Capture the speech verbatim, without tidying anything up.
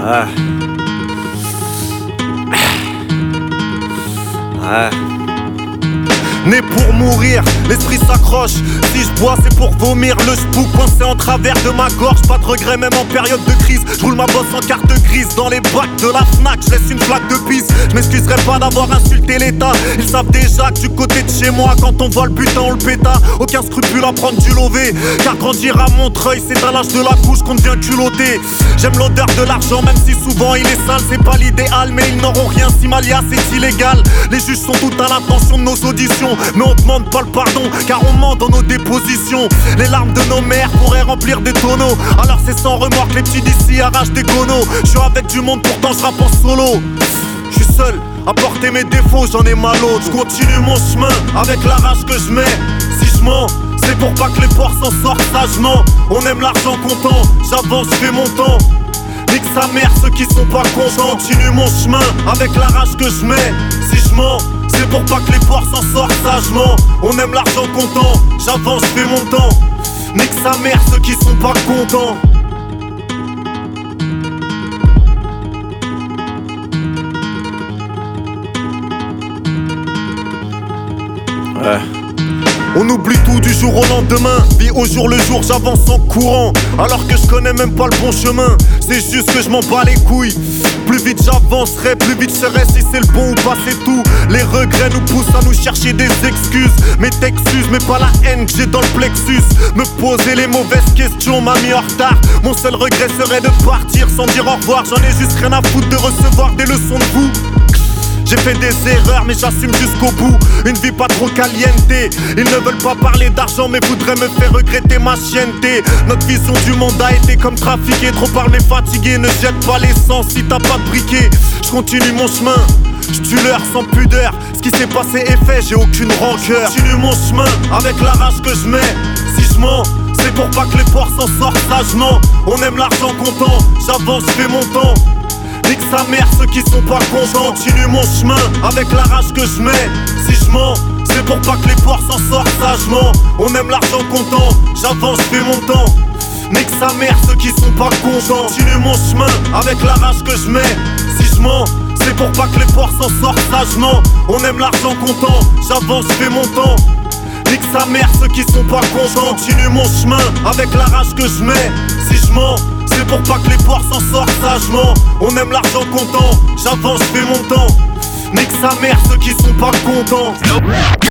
Ouais. Ouais. Né pour mourir, l'esprit s'accroche. Si je bois c'est pour vomir. Le spook coincé en travers de ma gorge. Pas de regret même en période de crise. Je roule ma bosse en carte grise. Dans les bacs de la Fnac, je laisse une flaque de pisse. Je m'excuserai pas d'avoir insulté l'état. Ils savent déjà que du côté de chez moi, quand on voit le butin on le péta. Aucun scrupule à prendre du lové. Car grandir à Montreuil, c'est à l'âge de la couche qu'on devient culotté. J'aime l'odeur de l'argent même si souvent il est sale. C'est pas l'idéal mais ils n'auront rien si Malia c'est illégal. Les juges sont tout à l'attention de nos auditions. Mais on demande pas le pardon car on ment dans nos dépositions. Les larmes de nos mères pourraient remplir des tonneaux. Alors c'est sans remords que les petits d'ici arrachent des gonos. Je suis avec du monde pourtant je rappe en solo. Je suis seul à porter mes défauts, j'en ai mal au. Je continue mon chemin avec la rage que je mets. Si je mens c'est pour pas que les porcs s'en sortent sagement. On aime l'argent comptant, j'avance, je fais mon temps. Nique sa mère ceux qui sont pas contents. Je continue mon chemin avec la rage que je mets. Si je mens c'est pour pas que les porcs s'en sortent sagement. On aime l'argent comptant, j'avance, je fais mon temps. Nique sa mère ceux qui sont pas contents. Ouais. On oublie tout du jour au lendemain. Vie au jour le jour, j'avance en courant. Alors que je connais même pas le bon chemin. C'est juste que je m'en bats les couilles. Plus vite j'avancerai, plus vite je serai. Si c'est le bon ou pas c'est tout. Les regrets nous poussent à nous chercher des excuses. Mais t'excuses, mais pas la haine que j'ai dans le plexus. Me poser les mauvaises questions m'a mis en retard. Mon seul regret serait de partir sans dire au revoir. J'en ai juste rien à foutre de recevoir des leçons de vous. J'ai fait des erreurs mais j'assume jusqu'au bout. Une vie pas trop caliente. Ils ne veulent pas parler d'argent mais voudraient me faire regretter ma chienneté. Notre vision du monde a été comme trafiquer. Trop parler fatigué, ne jette pas l'essence si t'as pas de briquet. Je continue mon chemin, je tue l'heure sans pudeur. Ce qui s'est passé est fait, j'ai aucune rancœur. Je continue mon chemin avec la rage que je mets. Si je mens c'est pour pas que les porcs s'en sortent sagement. On aime l'argent comptant, j'avance, je fais mon temps. Nique sa mère ceux qui sont pas contents. Continue mon chemin avec la rage que je mets. Si je mens c'est pour pas que les porcs s'en sortent sagement. On aime l'argent comptant, j'avance, je fais mon temps. Nique sa mère ceux qui sont pas contents. Continue mon chemin avec la rage que je mets. Si je mens c'est pour pas que les porcs s'en sortent sagement. On aime l'argent comptant, j'avance, je fais mon temps. Nique sa mère ceux qui sont pas contents. Continue mon chemin avec la rage que je mets. Si je mens c'est pour pas que les porcs s'en sortent sagement. On aime l'argent comptant, j'avance, je fais mon temps. Nique sa mère ceux qui sont pas contents.